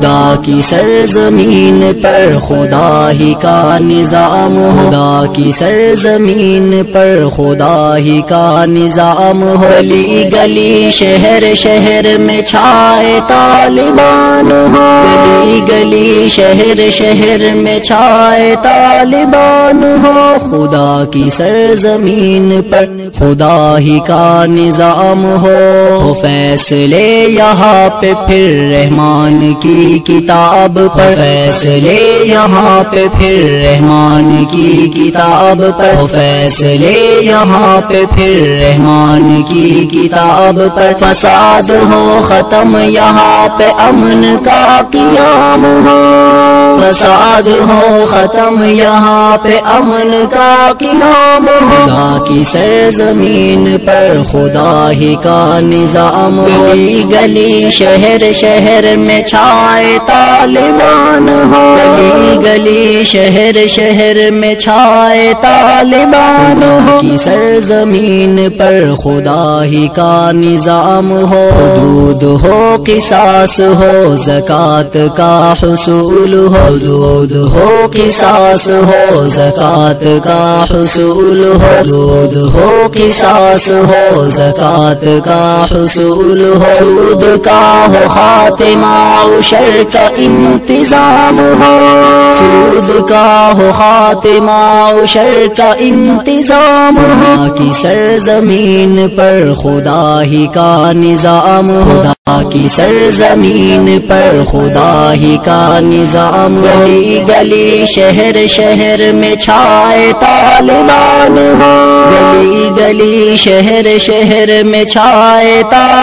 خدا کی سرزمین پر خدا ہی کا نظام ہو، خدا کی سرزمین پر خدا ہی کا نظام ہو، گلی گلی شہر شہر میں چھائے طالبان ہو، گلی گلی شہر شہر میں چھائے طالبان ہو، خدا کی سرزمین پر خدا ہی کا نظام ہو، فیصلے یہاں پہ پھر رحمان کی کتاب پر، فیصلے یہاں پہ پھر رحمان کی کتاب پر، فیصلے یہاں پہ پھر رحمان کی کتاب پر، فساد ہو ختم یہاں پہ امن کا قیام ہو، فساد ہو ختم یہاں پہ امن کا قیام ہو، خدا کی سرزمین پر خدا ہی کا نظام ہو، گلی گلی شہر شہر میں چھائے طالبان ہو، گلی گلی شہر شہر میں چھائے طالبان ہو، کی سرزمین پر خدا ہی کا نظام ہو، حدود ہو قصاص ہو زکوٰۃ کا حصول ہو، حدود ہو قصاص ہو زکوٰۃ کا حصول ہو، حدود ہو قصاص ہو زکوٰۃ کا حصول ہو، سود کا ہو خاتمہ عشر کا انتظام ہو، سود کا ہو خاتمہ عشر کا انتظام ہو، کی سرزمین پر خدا ہی کا نظام ہو، خدا کی سرزمین پر خدا ہی کا نظام، گلی گلی شہر شہر میں چھائے طالبان ہو، گلی گلی شہر شہر میں چھائے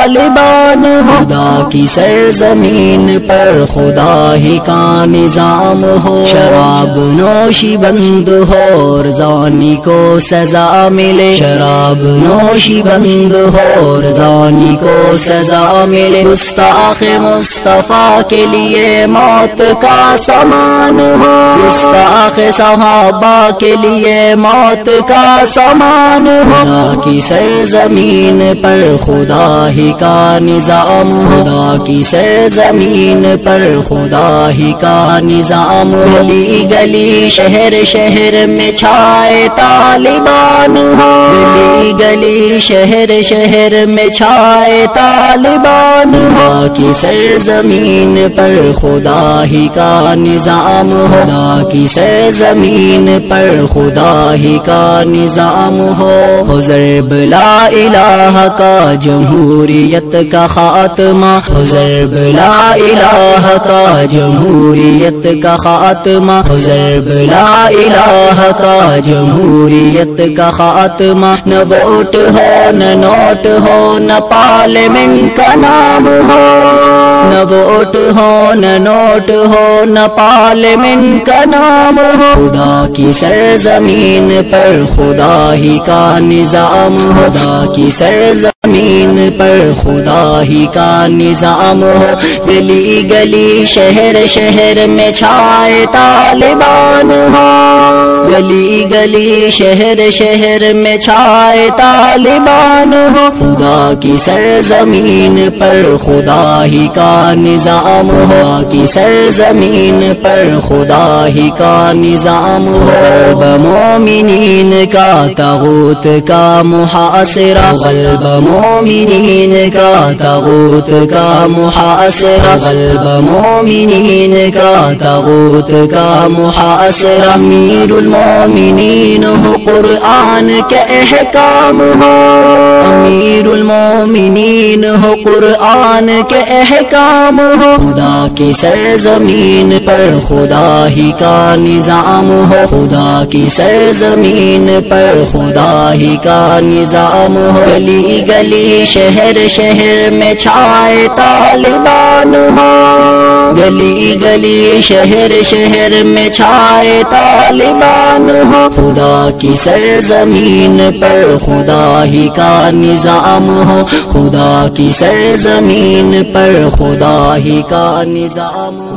طالبان ہو، خدا کی سرزمین پر خدا ہی کا نظام ہو، شراب نوشی بند ہو اور زانی کو سزا ملے، شراب نوشی بند ہو اور زانی کو سزا ملے، گستاخ مصطفیٰ کے لیے موت کا سامان ہو، گستاخ صحابہ کے لیے موت کا سامان ہو، خدا کی سرزمین پر خدا ہی کا نظام، خدا کی سرزمین پر خدا ہی کا نظام، گلی گلی شہر شہر میں چھائے طالبان ہو، گلی گلی شہر شہر میں چھائے طالبان ہو، خدا کی سرزمین پر خدا ہی کا نظام، خدا کی سرزمین پر خدا ہی کا نظام ہو، ضرب لا الہ کا جمہوریت کا خاتمہ، ضرب لا الہ کا جمہوریت کا خاتمہ، ضرب لا الہ کا جمہوریت کا خاتمہ، نہ ووٹ ہو نہ نوٹ ہو نہ پارلیمنٹ کا نام ہو، نہ ووٹ ہو نہ نوٹ ہو نہ پارلیمنٹ کا نام ہو، خدا کی سرزمین پر خدا ہی کا نظام، خدا کی سرزمین پر خدا ہی کا نظام ہو، گلی گلی شہر شہر میں چھائے طالبان ہو، گلی گلی شہر شہر میں چھائے طالبان ہو، خدا کی سرزمین پر خدا ہی کا نظام، خدا کی سرزمین پر خدا ہی کا نظام ہو، غلب مومنین کا طاغوت کا محاصرہ، غلب مومنین کا طاغوت کا محاصرہ، غلب مومنین کا طاغوت کا محاصرہ، امیر المومنین ہو قرآن کے احکام ہو، امیر المومنین ہو قرآن کے احکام ہو، خدا کی سرزمین پر خدا ہی کا نظام ہو، خدا کی سرزمین پر خدا ہی کا نظام ہو، گلی گلی شہر شہر میں چھائے طالبان ہو، گلی گلی شہر شہر میں چھائے طالبان ہو، خدا کی سرزمین پر خدا ہی کا نظام ہو، خدا کی سرزمین پر خدا ہی کا نظام ہو۔